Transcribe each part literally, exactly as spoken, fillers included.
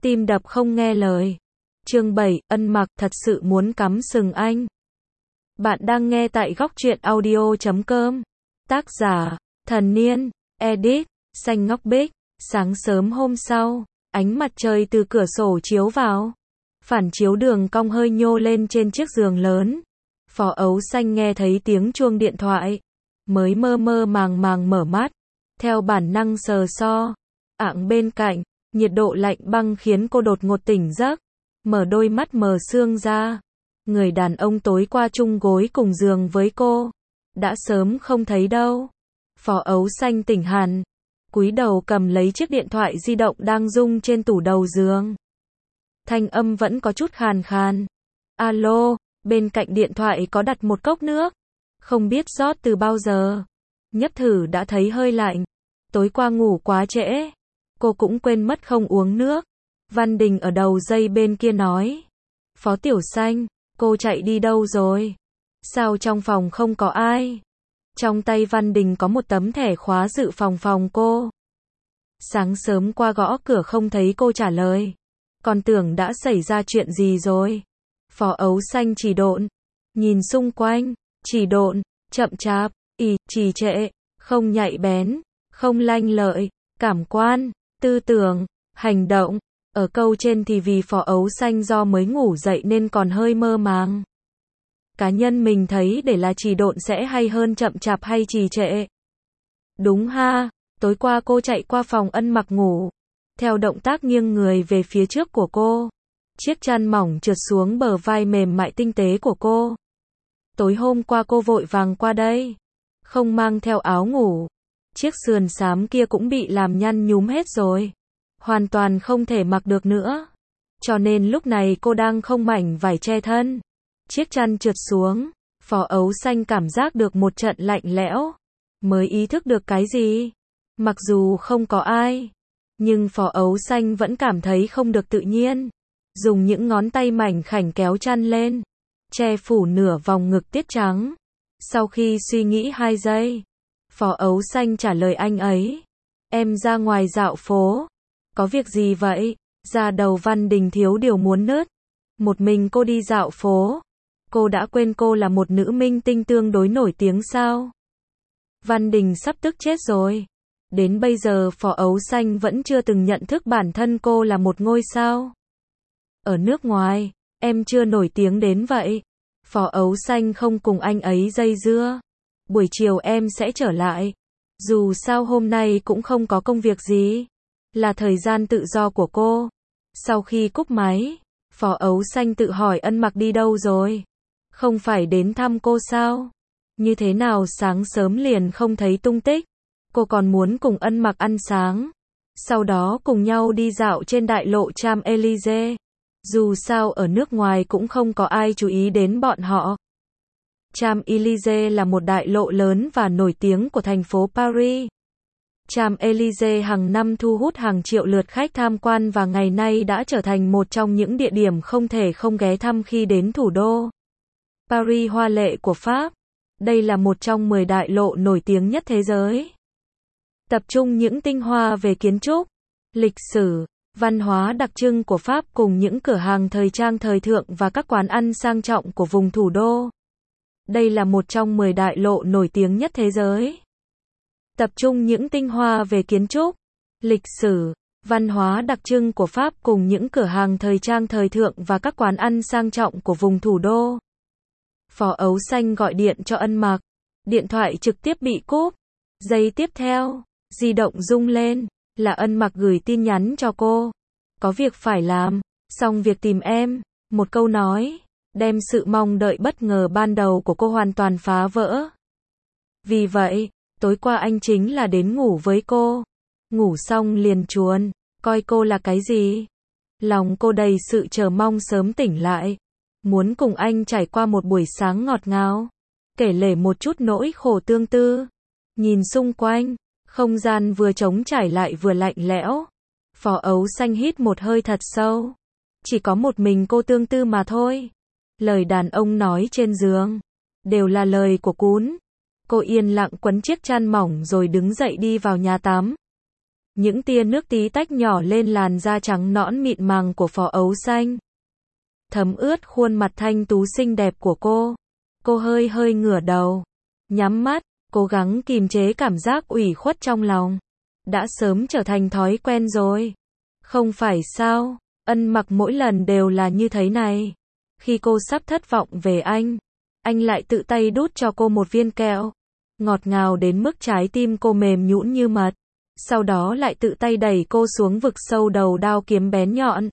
tim đập không nghe lời. Chương bảy, Ân Mặc thật sự muốn cắm sừng anh. Bạn đang nghe tại góc truyện audio chấm com. Tác giả, Thần Niên, edit, Xanh Ngọc Bích. Sáng sớm hôm sau, ánh mặt trời từ cửa sổ chiếu vào. Phản chiếu đường cong hơi nhô lên trên chiếc giường lớn. Phó Ấu Xanh nghe thấy tiếng chuông điện thoại. Mới mơ mơ màng màng mở mắt. Theo bản năng sờ so. Ạng bên cạnh, nhiệt độ lạnh băng khiến cô đột ngột tỉnh giấc. Mở đôi mắt mờ sương ra. Người đàn ông tối qua chung gối cùng giường với cô. Đã sớm không thấy đâu. Phó Ấu Xanh tỉnh hẳn. Cúi đầu cầm lấy chiếc điện thoại di động đang rung trên tủ đầu giường. Thanh âm vẫn có chút khàn khàn. Alo, bên cạnh điện thoại có đặt một cốc nước. Không biết rót từ bao giờ. Nhấp thử đã thấy hơi lạnh. Tối qua ngủ quá trễ. Cô cũng quên mất không uống nước. Văn Đình ở đầu dây bên kia nói. Phó Tiểu Xanh, cô chạy đi đâu rồi? Sao trong phòng không có ai? Trong tay Văn Đình có một tấm thẻ khóa dự phòng phòng cô. Sáng sớm qua gõ cửa không thấy cô trả lời. Còn tưởng đã xảy ra chuyện gì rồi. Phó Ấu Xanh chỉ độn. Nhìn xung quanh, chỉ độn, chậm chạp, ì, trì trệ, không nhạy bén, không lanh lợi, cảm quan, tư tưởng, hành động. Ở câu trên thì vì Phó Ấu Xanh do mới ngủ dậy nên còn hơi mơ màng. Cá nhân mình thấy để là trì độn sẽ hay hơn chậm chạp hay trì trệ. Đúng ha, tối qua cô chạy qua phòng Ân Mặc ngủ. Theo động tác nghiêng người về phía trước của cô. Chiếc chăn mỏng trượt xuống bờ vai mềm mại tinh tế của cô. Tối hôm qua cô vội vàng qua đây. Không mang theo áo ngủ. Chiếc sườn xám kia cũng bị làm nhăn nhúm hết rồi. Hoàn toàn không thể mặc được nữa. Cho nên lúc này cô đang không mảnh vải che thân. Chiếc chăn trượt xuống. Phó Ấu Xanh cảm giác được một trận lạnh lẽo. Mới ý thức được cái gì. Mặc dù không có ai. Nhưng Phó Ấu Xanh vẫn cảm thấy không được tự nhiên. Dùng những ngón tay mảnh khảnh kéo chăn lên. Che phủ nửa vòng ngực tiết trắng. Sau khi suy nghĩ hai giây. Phó Ấu Xanh trả lời anh ấy. Em ra ngoài dạo phố. Có việc gì vậy? Da đầu Văn Đình thiếu điều muốn nứt. Một mình cô đi dạo phố. Cô đã quên cô là một nữ minh tinh tương đối nổi tiếng sao? Văn Đình sắp tức chết rồi. Đến bây giờ Phó Ấu Xanh vẫn chưa từng nhận thức bản thân cô là một ngôi sao. Ở nước ngoài, em chưa nổi tiếng đến vậy. Phó Ấu Xanh không cùng anh ấy dây dưa. Buổi chiều em sẽ trở lại. Dù sao hôm nay cũng không có công việc gì. Là thời gian tự do của cô. Sau khi cúp máy, Phó Ấu Xanh tự hỏi Ân Mặc đi đâu rồi? Không phải đến thăm cô sao? Như thế nào sáng sớm liền không thấy tung tích? Cô còn muốn cùng Ân Mặc ăn sáng. Sau đó cùng nhau đi dạo trên đại lộ Champs-Élysées. Dù sao ở nước ngoài cũng không có ai chú ý đến bọn họ. Champs-Élysées là một đại lộ lớn và nổi tiếng của thành phố Paris. Champs-Élysées hàng năm thu hút hàng triệu lượt khách tham quan và ngày nay đã trở thành một trong những địa điểm không thể không ghé thăm khi đến thủ đô Paris hoa lệ của Pháp. Đây là một trong mười đại lộ nổi tiếng nhất thế giới. Tập trung những tinh hoa về kiến trúc, lịch sử, văn hóa đặc trưng của Pháp cùng những cửa hàng thời trang thời thượng và các quán ăn sang trọng của vùng thủ đô. Đây là một trong mười đại lộ nổi tiếng nhất thế giới. Tập trung những tinh hoa về kiến trúc, lịch sử, văn hóa đặc trưng của Pháp cùng những cửa hàng thời trang thời thượng và các quán ăn sang trọng của vùng thủ đô. Phó Ấu Xanh gọi điện cho Ân Mặc. Điện thoại trực tiếp bị cúp. Giây tiếp theo, di động rung lên, là Ân Mặc gửi tin nhắn cho cô. Có việc phải làm, xong việc tìm em. Một câu nói, đem sự mong đợi bất ngờ ban đầu của cô hoàn toàn phá vỡ. Vì vậy, tối qua anh chính là đến ngủ với cô. Ngủ xong liền chuồn, coi cô là cái gì? Lòng cô đầy sự chờ mong sớm tỉnh lại. Muốn cùng anh trải qua một buổi sáng ngọt ngào. Kể lể một chút nỗi khổ tương tư. Nhìn xung quanh, không gian vừa trống trải lại vừa lạnh lẽo. Phó Ấu Xanh hít một hơi thật sâu. Chỉ có một mình cô tương tư mà thôi. Lời đàn ông nói trên giường đều là lời của cún. Cô yên lặng quấn chiếc chăn mỏng rồi đứng dậy đi vào nhà tắm. Những tia nước tí tách nhỏ lên làn da trắng nõn mịn màng của Phó Ấu Xanh. Thấm ướt khuôn mặt thanh tú xinh đẹp của cô. Cô hơi hơi ngửa đầu, nhắm mắt, cố gắng kìm chế cảm giác ủy khuất trong lòng. Đã sớm trở thành thói quen rồi. Không phải sao, Ân Mặc mỗi lần đều là như thế này. Khi cô sắp thất vọng về anh, anh lại tự tay đút cho cô một viên kẹo. Ngọt ngào đến mức trái tim cô mềm nhũn như mật. Sau đó lại tự tay đẩy cô xuống vực sâu đầu đao kiếm bén nhọn.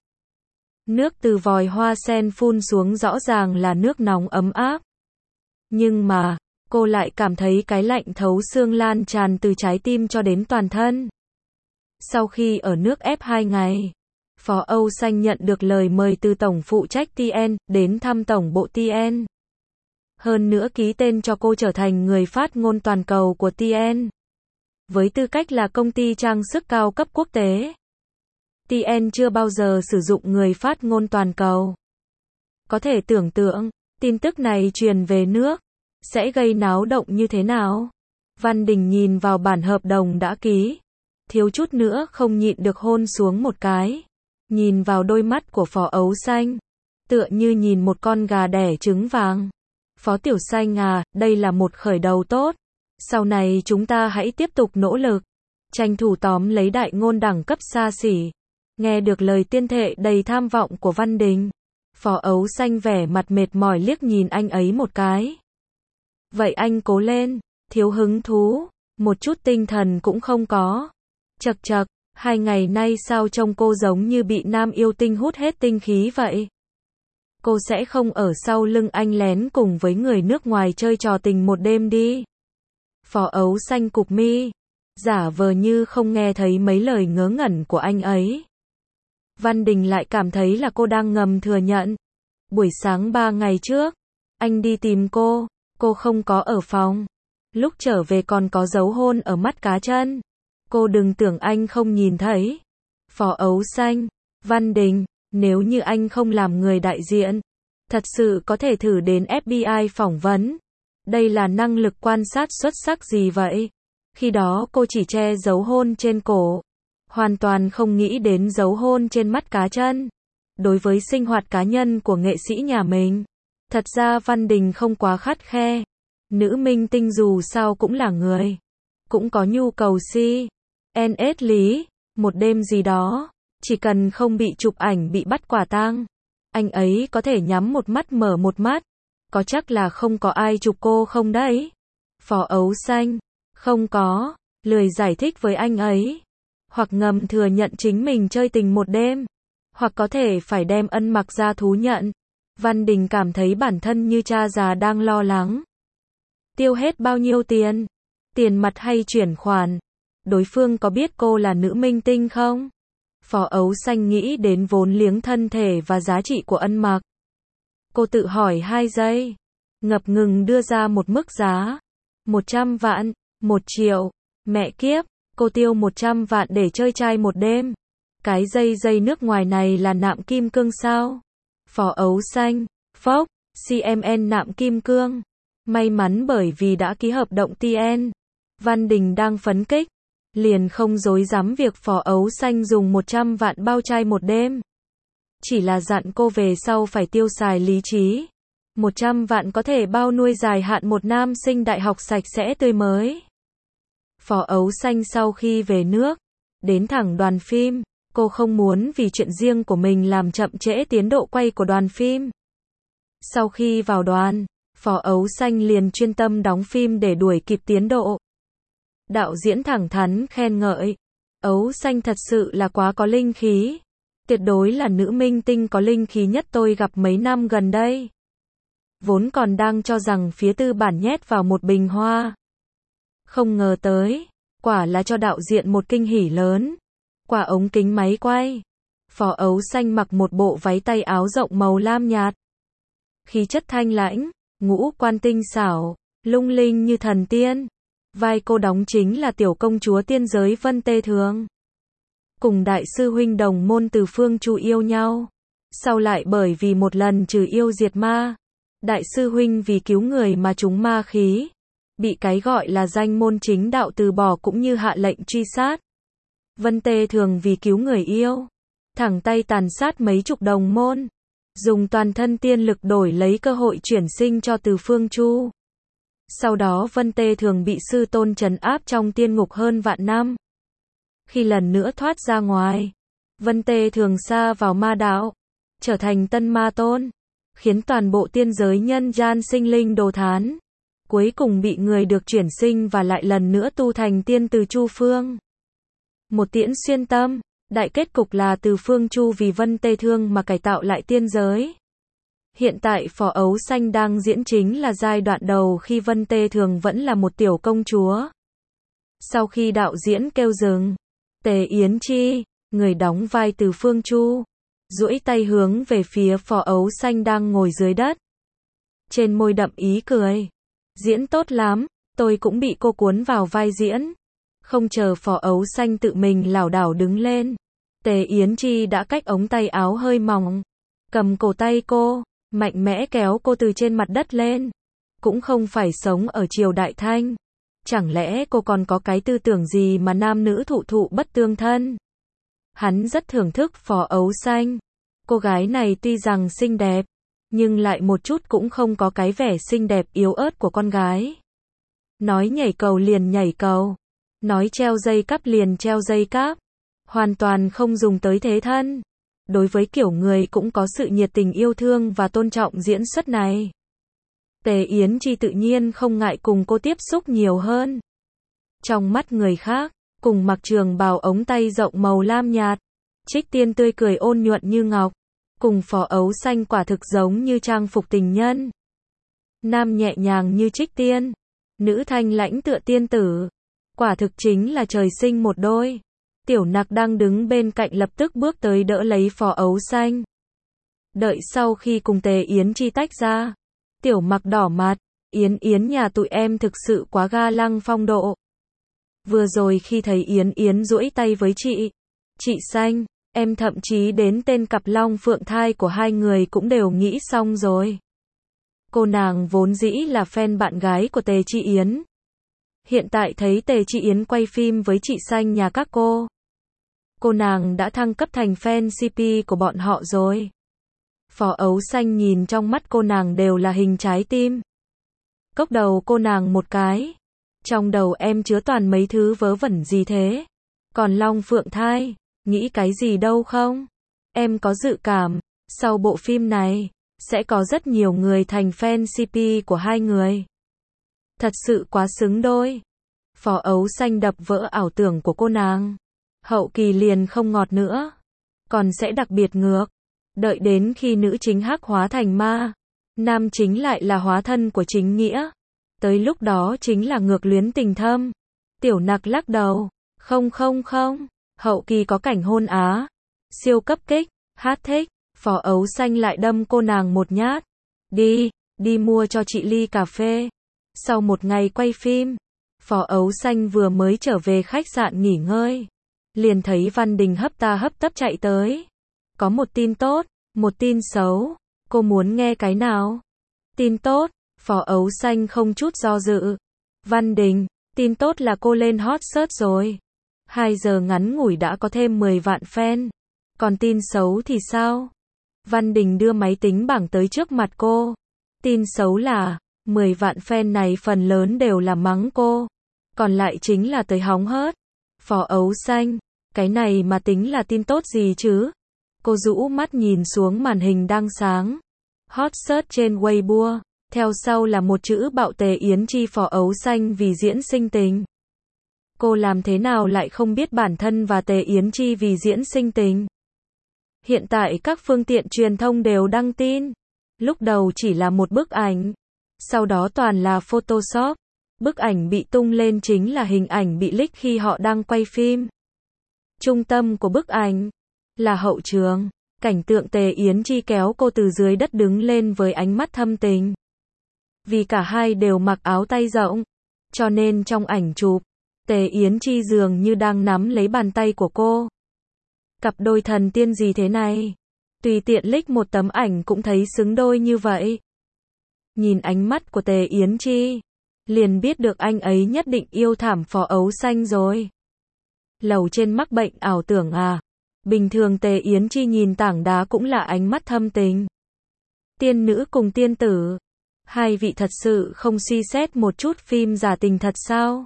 Nước từ vòi hoa sen phun xuống rõ ràng là nước nóng ấm áp. Nhưng mà, cô lại cảm thấy cái lạnh thấu xương lan tràn từ trái tim cho đến toàn thân. Sau khi ở nước ép hai ngày, Phó Ấu Xanh nhận được lời mời từ tổng phụ trách tê en đến thăm tổng bộ tê en. Hơn nữa ký tên cho cô trở thành người phát ngôn toàn cầu của tê en. Với tư cách là công ty trang sức cao cấp quốc tế, tê en chưa bao giờ sử dụng người phát ngôn toàn cầu. Có thể tưởng tượng, tin tức này truyền về nước, sẽ gây náo động như thế nào? Văn Đình nhìn vào bản hợp đồng đã ký, thiếu chút nữa không nhịn được hôn xuống một cái. Nhìn vào đôi mắt của Phó Ấu Xanh, tựa như nhìn một con gà đẻ trứng vàng. Phó Tiểu Xanh à, đây là một khởi đầu tốt. Sau này chúng ta hãy tiếp tục nỗ lực, tranh thủ tóm lấy đại ngôn đẳng cấp xa xỉ. Nghe được lời tuyên thệ đầy tham vọng của Văn Đình, Phó Ấu Xanh vẻ mặt mệt mỏi liếc nhìn anh ấy một cái. Vậy anh cố lên, thiếu hứng thú, một chút tinh thần cũng không có. Chậc chậc, hai ngày nay sao trông cô giống như bị nam yêu tinh hút hết tinh khí vậy? Cô sẽ không ở sau lưng anh lén cùng với người nước ngoài chơi trò tình một đêm đi. Phó Ấu Xanh cụp mi, giả vờ như không nghe thấy mấy lời ngớ ngẩn của anh ấy. Văn Đình lại cảm thấy là cô đang ngầm thừa nhận. Buổi sáng ba ngày trước, anh đi tìm cô, cô không có ở phòng. Lúc trở về còn có dấu hôn ở mắt cá chân. Cô đừng tưởng anh không nhìn thấy. Phó Ấu Xanh, Văn Đình, nếu như anh không làm người đại diện, thật sự có thể thử đến ép bê i phỏng vấn. Đây là năng lực quan sát xuất sắc gì vậy? Khi đó cô chỉ che dấu hôn trên cổ, hoàn toàn không nghĩ đến dấu hôn trên mắt cá chân. Đối với sinh hoạt cá nhân của nghệ sĩ nhà mình, thật ra Văn Đình không quá khắt khe. Nữ minh tinh dù sao cũng là người, cũng có nhu cầu si. en ét lý, một đêm gì đó, chỉ cần không bị chụp ảnh bị bắt quả tang, anh ấy có thể nhắm một mắt mở một mắt. Có chắc là không có ai chụp cô không đấy? Phó Ấu Xanh, không có, lười giải thích với anh ấy. Hoặc ngầm thừa nhận chính mình chơi tình một đêm, hoặc có thể phải đem Ân Mặc ra thú nhận. Văn Đình cảm thấy bản thân như cha già đang lo lắng. Tiêu hết bao nhiêu tiền? Tiền mặt hay chuyển khoản? Đối phương có biết cô là nữ minh tinh không? Phó Ấu Xanh nghĩ đến vốn liếng thân thể và giá trị của Ân Mặc. Cô tự hỏi hai giây, ngập ngừng đưa ra một mức giá. một trăm vạn, một triệu, mẹ kiếp, cô tiêu một trăm vạn để chơi trai một đêm. Cái dây dây nước ngoài này là nạm kim cương sao? Phó Ấu Xanh, phốc, xê em en nạm kim cương. May mắn bởi vì đã ký hợp đồng tê en. Văn Đình đang phấn kích, liền không dối dám việc Phó Ấu Xanh dùng một trăm vạn bao trai một đêm. Chỉ là dặn cô về sau phải tiêu xài lý trí. một trăm vạn có thể bao nuôi dài hạn một nam sinh đại học sạch sẽ tươi mới. Phó Ấu Xanh sau khi về nước, đến thẳng đoàn phim. Cô không muốn vì chuyện riêng của mình làm chậm trễ tiến độ quay của đoàn phim. Sau khi vào đoàn, Phó Ấu Xanh liền chuyên tâm đóng phim để đuổi kịp tiến độ. Đạo diễn thẳng thắn khen ngợi. Ấu Xanh thật sự là quá có linh khí. Tuyệt đối là nữ minh tinh có linh khí nhất tôi gặp mấy năm gần đây. Vốn còn đang cho rằng phía tư bản nhét vào một bình hoa. Không ngờ tới, quả là cho đạo diễn một kinh hỉ lớn. Quả ống kính máy quay. Phó Ấu Xanh mặc một bộ váy tay áo rộng màu lam nhạt. Khí chất thanh lãnh, ngũ quan tinh xảo, lung linh như thần tiên. Vai cô đóng chính là tiểu công chúa tiên giới Vân Tê Thường. Cùng đại sư huynh đồng môn Từ Phương Chu yêu nhau. Sau lại bởi vì một lần trừ yêu diệt ma, đại sư huynh vì cứu người mà trúng ma khí, bị cái gọi là danh môn chính đạo từ bỏ cũng như hạ lệnh truy sát. Vân Tê Thường vì cứu người yêu, thẳng tay tàn sát mấy chục đồng môn, dùng toàn thân tiên lực đổi lấy cơ hội chuyển sinh cho Từ Phương Chu. Sau đó Vân Tê Thường bị sư tôn trấn áp trong tiên ngục hơn vạn năm. Khi lần nữa thoát ra ngoài, Vân Tê Thường sa vào ma đạo, trở thành tân ma tôn, khiến toàn bộ tiên giới nhân gian sinh linh đồ thán. Cuối cùng bị người được chuyển sinh và lại lần nữa tu thành tiên từ Chu Phương. Một tiễn xuyên tâm, đại kết cục là Từ Phương Chu vì Vân Tê Thương mà cải tạo lại tiên giới. Hiện tại Phò Ấu Xanh đang diễn chính là giai đoạn đầu khi Vân Tê Thường vẫn là một tiểu công chúa. Sau khi đạo diễn kêu dừng, Tề Yến Chi, người đóng vai Từ Phương Chu, duỗi tay hướng về phía Phò Ấu Xanh đang ngồi dưới đất. Trên môi đậm ý cười. Diễn tốt lắm, tôi cũng bị cô cuốn vào vai diễn. Không chờ Phò Ấu Xanh tự mình lảo đảo đứng lên, Tề Yến Chi đã cách ống tay áo hơi mỏng, cầm cổ tay cô, mạnh mẽ kéo cô từ trên mặt đất lên. Cũng không phải sống ở triều đại Thanh. Chẳng lẽ cô còn có cái tư tưởng gì mà nam nữ thụ thụ bất tương thân? Hắn rất thưởng thức Phò Ấu Xanh. Cô gái này tuy rằng xinh đẹp, nhưng lại một chút cũng không có cái vẻ xinh đẹp yếu ớt của con gái. Nói nhảy cầu liền nhảy cầu, nói treo dây cáp liền treo dây cáp, hoàn toàn không dùng tới thế thân. Đối với kiểu người cũng có sự nhiệt tình yêu thương và tôn trọng diễn xuất này, Tề Yến Chi tự nhiên không ngại cùng cô tiếp xúc nhiều hơn. Trong mắt người khác, cùng mặc trường bào ống tay rộng màu lam nhạt, Trích Tiên tươi cười ôn nhuận như ngọc, cùng Phò Ấu Xanh quả thực giống như trang phục tình nhân. Nam nhẹ nhàng như Trích Tiên, nữ thanh lãnh tựa tiên tử, quả thực chính là trời sinh một đôi. Tiểu Nặc đang đứng bên cạnh lập tức bước tới đỡ lấy Phò Ấu Xanh. Đợi sau khi cùng Tề Yến Chi tách ra, Tiểu Mặc đỏ mặt, Yến Yến nhà tụi em thực sự quá ga lăng phong độ. Vừa rồi khi thấy Yến Yến duỗi tay với chị, chị Xanh, em thậm chí đến tên cặp long phượng thai của hai người cũng đều nghĩ xong rồi. Cô nàng vốn dĩ là fan bạn gái của Tề Chị Yến. Hiện tại thấy Tề Chị Yến quay phim với chị Xanh nhà các cô, cô nàng đã thăng cấp thành fan xê pê của bọn họ rồi. Phò Ấu Xanh nhìn trong mắt cô nàng đều là hình trái tim. Cốc đầu cô nàng một cái. Trong đầu em chứa toàn mấy thứ vớ vẩn gì thế? Còn long phượng thai, nghĩ cái gì đâu không? Em có dự cảm, sau bộ phim này, sẽ có rất nhiều người thành fan xê pê của hai người. Thật sự quá xứng đôi. Phò Ấu Xanh đập vỡ ảo tưởng của cô nàng. Hậu kỳ liền không ngọt nữa, còn sẽ đặc biệt ngược. Đợi đến khi nữ chính hắc hóa thành ma, nam chính lại là hóa thân của chính nghĩa. Tới lúc đó chính là ngược luyến tình thâm. Tiểu Nặc lắc đầu. Không không không, hậu kỳ có cảnh hôn á. Siêu cấp kích, hát thích. Phò Ấu Xanh lại đâm cô nàng một nhát. Đi, đi mua cho chị ly cà phê. Sau một ngày quay phim, Phò Ấu Xanh vừa mới trở về khách sạn nghỉ ngơi, liền thấy Văn Đình hấp ta hấp tấp chạy tới. Có một tin tốt, một tin xấu, cô muốn nghe cái nào? Tin tốt, Phò Ấu Xanh không chút do dự. Văn Đình, tin tốt là cô lên hot search rồi. hai giờ ngắn ngủi đã có thêm mười vạn fan. Còn tin xấu thì sao? Văn Đình đưa máy tính bảng tới trước mặt cô. Tin xấu là, mười vạn fan này phần lớn đều là mắng cô. Còn lại chính là tới hóng hớt. Phò Ấu Xanh, cái này mà tính là tin tốt gì chứ? Cô rũ mắt nhìn xuống màn hình đang sáng. Hot search trên Weibo. Theo sau là một chữ bạo Tề Yến Chi Phò Ấu Xanh vì diễn sinh tình. Cô làm thế nào lại không biết bản thân và Tề Yến Chi vì diễn sinh tình? Hiện tại các phương tiện truyền thông đều đăng tin. Lúc đầu chỉ là một bức ảnh, sau đó toàn là Photoshop. Bức ảnh bị tung lên chính là hình ảnh bị leak khi họ đang quay phim. Trung tâm của bức ảnh là hậu trường, cảnh tượng Tề Yến Chi kéo cô từ dưới đất đứng lên với ánh mắt thâm tình. Vì cả hai đều mặc áo tay rộng, cho nên trong ảnh chụp, Tề Yến Chi dường như đang nắm lấy bàn tay của cô. Cặp đôi thần tiên gì thế này? Tùy tiện leak một tấm ảnh cũng thấy xứng đôi như vậy. Nhìn ánh mắt của Tề Yến Chi, liền biết được anh ấy nhất định yêu thảm Phò Ấu Xanh rồi. Lầu trên mắc bệnh ảo tưởng à? Bình thường Tề Yến Chi nhìn tảng đá cũng là ánh mắt thâm tình. Tiên nữ cùng tiên tử. Hai vị thật sự không suy xét một chút phim giả tình thật sao?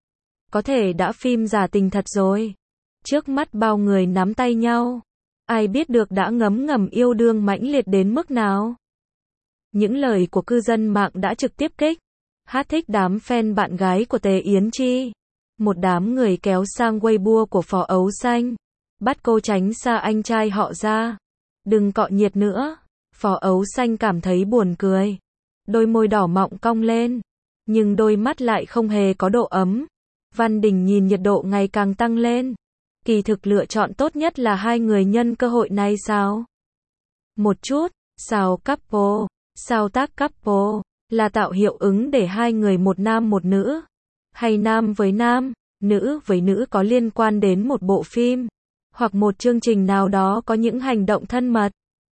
Có thể đã phim giả tình thật rồi. Trước mắt bao người nắm tay nhau. Ai biết được đã ngấm ngầm yêu đương mãnh liệt đến mức nào? Những lời của cư dân mạng đã trực tiếp kích. Hát thích đám fan bạn gái của Tề Yến Chi. Một đám người kéo sang Weibo của Phó Ấu Xanh. Bắt cô tránh xa anh trai họ ra. Đừng cọ nhiệt nữa. Phó Ấu Xanh cảm thấy buồn cười. Đôi môi đỏ mọng cong lên. Nhưng đôi mắt lại không hề có độ ấm. Văn Đình nhìn nhiệt độ ngày càng tăng lên. Kỳ thực lựa chọn tốt nhất là hai người nhân cơ hội này sao? Một chút, sao couple, sao tác couple, là tạo hiệu ứng để hai người một nam một nữ, hay nam với nam, nữ với nữ có liên quan đến một bộ phim, hoặc một chương trình nào đó có những hành động thân mật,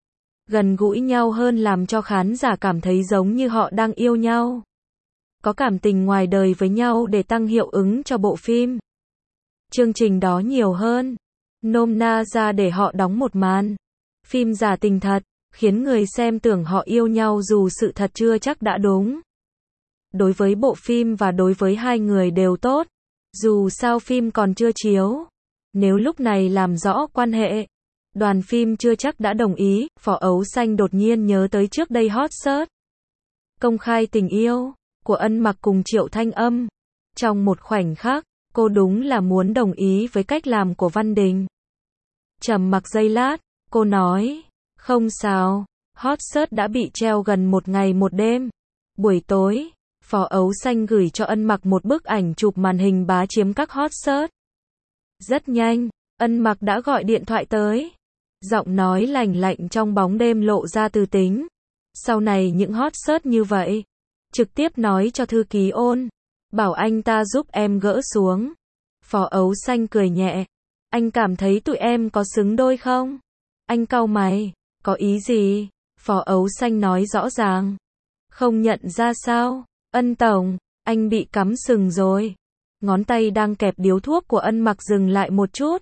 gần gũi nhau hơn làm cho khán giả cảm thấy giống như họ đang yêu nhau. Có cảm tình ngoài đời với nhau để tăng hiệu ứng cho bộ phim. Chương trình đó nhiều hơn. Nôm na ra để họ đóng một màn. Phim giả tình thật, khiến người xem tưởng họ yêu nhau dù sự thật chưa chắc đã đúng. Đối với bộ phim và đối với hai người đều tốt. Dù sao phim còn chưa chiếu. Nếu lúc này làm rõ quan hệ, đoàn phim chưa chắc đã đồng ý. Phó Ấu Xanh đột nhiên nhớ tới trước đây hot search công khai tình yêu của Ân Mặc cùng Triệu Thanh Âm. Trong một khoảnh khắc, cô đúng là muốn đồng ý với cách làm của Văn Đình. Trầm mặc giây lát, cô nói, không sao, hot search đã bị treo gần một ngày một đêm. Buổi tối, Phó Ấu Xanh gửi cho Ân Mặc một bức ảnh chụp màn hình bá chiếm các hot search. Rất nhanh, Ân Mặc đã gọi điện thoại tới. Giọng nói lành lạnh trong bóng đêm lộ ra tư tính. Sau này những hot search như vậy, trực tiếp nói cho thư ký Ôn, bảo anh ta giúp em gỡ xuống. Phó Ấu Xanh cười nhẹ. Anh cảm thấy tụi em có xứng đôi không? Anh cau mày. Có ý gì? Phó Ấu Xanh nói rõ ràng. Không nhận ra sao? Ân tổng, anh bị cắm sừng rồi. Ngón tay đang kẹp điếu thuốc của Ân Mặc dừng lại một chút.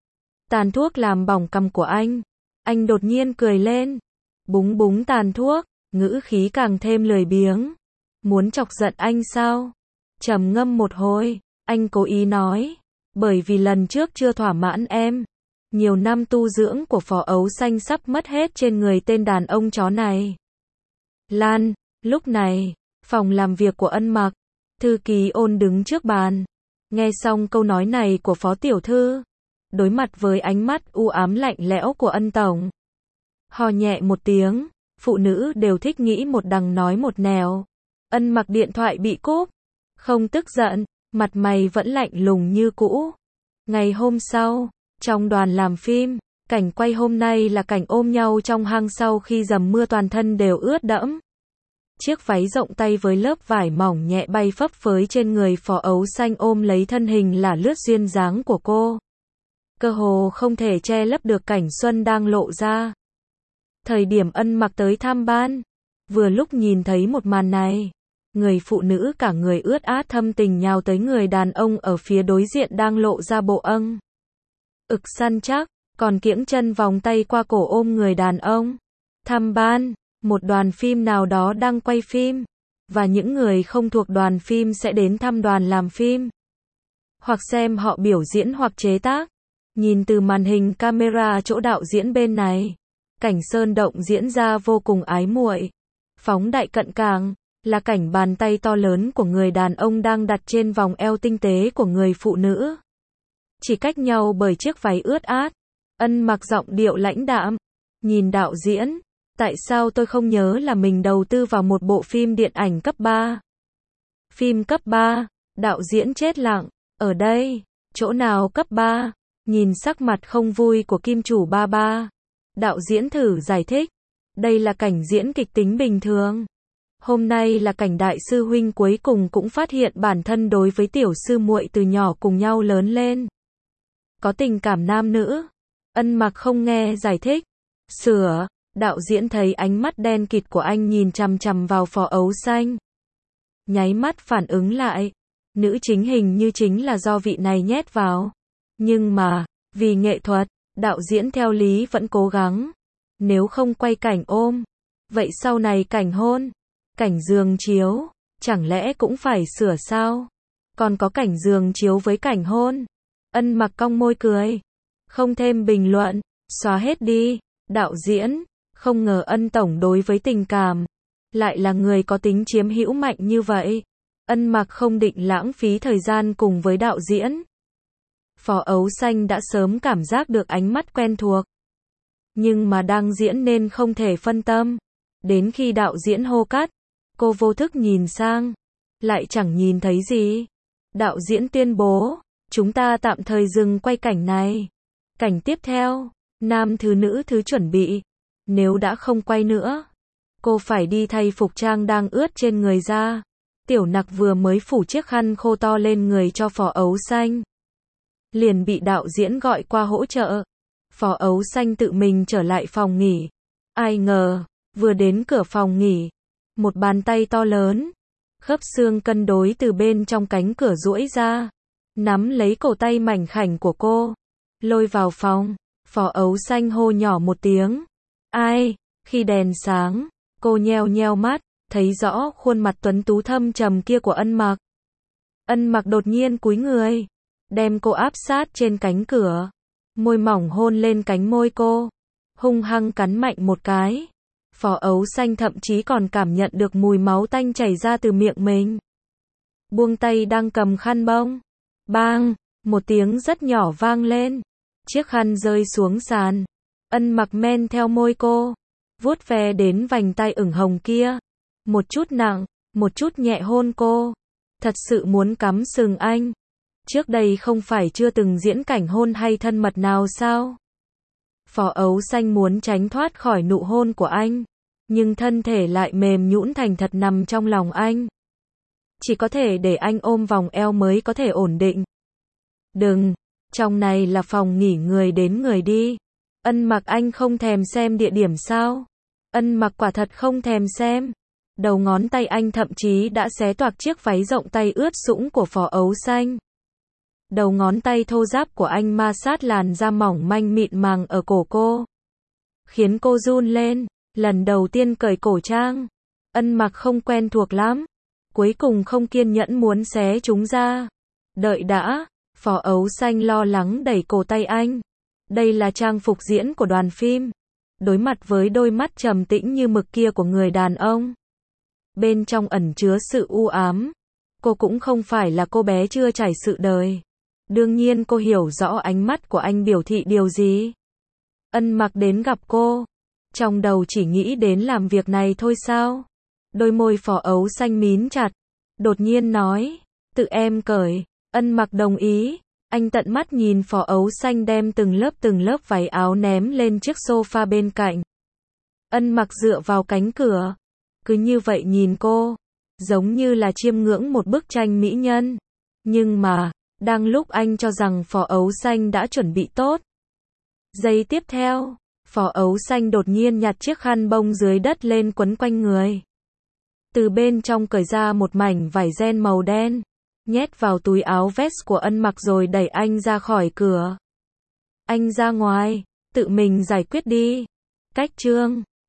Tàn thuốc làm bỏng cằm của anh. Anh đột nhiên cười lên. Búng búng tàn thuốc, ngữ khí càng thêm lười biếng. Muốn chọc giận anh sao? Trầm ngâm một hồi, anh cố ý nói. Bởi vì lần trước chưa thỏa mãn em. Nhiều năm tu dưỡng của Phó Ấu Xanh sắp mất hết trên người tên đàn ông chó này. Lan, lúc này, phòng làm việc của Ân Mặc, thư ký Ôn đứng trước bàn. Nghe xong câu nói này của Phó Tiểu Thư, đối mặt với ánh mắt u ám lạnh lẽo của Ân Tổng. Hò nhẹ một tiếng, phụ nữ đều thích nghĩ một đằng nói một nẻo. Ân Mặc điện thoại bị cúp. Không tức giận, mặt mày vẫn lạnh lùng như cũ. Ngày hôm sau, trong đoàn làm phim, cảnh quay hôm nay là cảnh ôm nhau trong hang sau khi dầm mưa toàn thân đều ướt đẫm. Chiếc váy rộng tay với lớp vải mỏng nhẹ bay phấp phới trên người Phó Ấu Xanh ôm lấy thân hình là lướt duyên dáng của cô. Cơ hồ không thể che lấp được cảnh xuân đang lộ ra. Thời điểm Ân Mặc tới tham ban, vừa lúc nhìn thấy một màn này. Người phụ nữ cả người ướt át thâm tình nhào tới người đàn ông ở phía đối diện đang lộ ra bộ âng. Ực săn chắc, còn kiễng chân vòng tay qua cổ ôm người đàn ông. Tham ban, một đoàn phim nào đó đang quay phim, và những người không thuộc đoàn phim sẽ đến thăm đoàn làm phim. Hoặc xem họ biểu diễn hoặc chế tác. Nhìn từ màn hình camera chỗ đạo diễn bên này, cảnh sơn động diễn ra vô cùng ái muội. Phóng đại cận càng, là cảnh bàn tay to lớn của người đàn ông đang đặt trên vòng eo tinh tế của người phụ nữ. Chỉ cách nhau bởi chiếc váy ướt át. Ân Mặc giọng điệu lãnh đạm. Nhìn đạo diễn, tại sao tôi không nhớ là mình đầu tư vào một bộ phim điện ảnh cấp ba? Phim cấp ba, đạo diễn chết lặng. Ở đây, chỗ nào cấp ba? Nhìn sắc mặt không vui của kim chủ ba ba. Đạo diễn thử giải thích. Đây là cảnh diễn kịch tính bình thường. Hôm nay là cảnh đại sư huynh cuối cùng cũng phát hiện bản thân đối với tiểu sư muội từ nhỏ cùng nhau lớn lên. Có tình cảm nam nữ. Ân Mặc không nghe giải thích. Sửa, đạo diễn thấy ánh mắt đen kịt của anh nhìn chằm chằm vào Phó Ấu Xanh. Nháy mắt phản ứng lại. Nữ chính hình như chính là do vị này nhét vào. Nhưng mà, vì nghệ thuật, đạo diễn theo lý vẫn cố gắng. Nếu không quay cảnh ôm, vậy sau này cảnh hôn, cảnh giường chiếu, chẳng lẽ cũng phải sửa sao? Còn có cảnh giường chiếu với cảnh hôn. Ân Mặc cong môi cười. Không thêm bình luận, xóa hết đi. Đạo diễn, không ngờ Ân tổng đối với tình cảm, lại là người có tính chiếm hữu mạnh như vậy. Ân Mặc không định lãng phí thời gian cùng với đạo diễn. Phó Ấu Xanh đã sớm cảm giác được ánh mắt quen thuộc. Nhưng mà đang diễn nên không thể phân tâm. Đến khi đạo diễn hô cắt, cô vô thức nhìn sang, lại chẳng nhìn thấy gì. Đạo diễn tuyên bố, chúng ta tạm thời dừng quay cảnh này. Cảnh tiếp theo, nam thứ nữ thứ chuẩn bị. Nếu đã không quay nữa, cô phải đi thay phục trang đang ướt trên người ra. Tiểu Nặc vừa mới phủ chiếc khăn khô to lên người cho Phó Ấu Xanh, liền bị đạo diễn gọi qua hỗ trợ. Phó Ấu Xanh tự mình trở lại phòng nghỉ. Ai ngờ, vừa đến cửa phòng nghỉ, một bàn tay to lớn, khớp xương cân đối từ bên trong cánh cửa duỗi ra, nắm lấy cổ tay mảnh khảnh của cô, lôi vào phòng. Phó Ấu Xanh hô nhỏ một tiếng. Ai? Khi đèn sáng, cô nheo nheo mắt, thấy rõ khuôn mặt tuấn tú thâm trầm kia của Ân Mặc. Ân Mặc đột nhiên cúi người, đem cô áp sát trên cánh cửa, môi mỏng hôn lên cánh môi cô, hung hăng cắn mạnh một cái. Phó Ấu Xanh thậm chí còn cảm nhận được mùi máu tanh chảy ra từ miệng mình. Buông tay đang cầm khăn bông. Bang! Một tiếng rất nhỏ vang lên. Chiếc khăn rơi xuống sàn. Ân Mặc men theo môi cô, vuốt ve đến vành tay ửng hồng kia. Một chút nặng, một chút nhẹ hôn cô. Thật sự muốn cắm sừng anh. Trước đây không phải chưa từng diễn cảnh hôn hay thân mật nào sao? Phó Ấu Xanh muốn tránh thoát khỏi nụ hôn của anh, nhưng thân thể lại mềm nhũn thành thật nằm trong lòng anh. Chỉ có thể để anh ôm vòng eo mới có thể ổn định. Đừng, trong này là phòng nghỉ người đến người đi. Ân Mặc, anh không thèm xem địa điểm sao? Ân Mặc quả thật không thèm xem. Đầu ngón tay anh thậm chí đã xé toạc chiếc váy rộng tay ướt sũng của Phó Ấu Xanh. Đầu ngón tay thô ráp của anh ma sát làn da mỏng manh mịn màng ở cổ cô, khiến cô run lên. Lần đầu tiên cởi cổ trang, Ân Mặc không quen thuộc lắm, cuối cùng không kiên nhẫn muốn xé chúng ra. Đợi đã, Phó Ấu Xanh lo lắng đẩy cổ tay anh. Đây là trang phục diễn của đoàn phim. Đối mặt với đôi mắt trầm tĩnh như mực kia của người đàn ông, bên trong ẩn chứa sự u ám. Cô cũng không phải là cô bé chưa trải sự đời. Đương nhiên cô hiểu rõ ánh mắt của anh biểu thị điều gì. Ân Mặc đến gặp cô, trong đầu chỉ nghĩ đến làm việc này thôi sao? Đôi môi Phó Ấu Xanh mím chặt, đột nhiên nói, tự em cởi. Ân Mặc đồng ý. Anh tận mắt nhìn Phó Ấu Xanh đem từng lớp từng lớp váy áo ném lên chiếc sofa bên cạnh. Ân Mặc dựa vào cánh cửa, cứ như vậy nhìn cô, giống như là chiêm ngưỡng một bức tranh mỹ nhân. Nhưng mà, đang lúc anh cho rằng Phó Ấu Xanh đã chuẩn bị tốt, giây tiếp theo, Phó Ấu Xanh đột nhiên nhặt chiếc khăn bông dưới đất lên quấn quanh người. Từ bên trong cởi ra một mảnh vải ren màu đen, nhét vào túi áo vest của Ân Mặc rồi đẩy anh ra khỏi cửa. Anh ra ngoài, tự mình giải quyết đi. Cách chương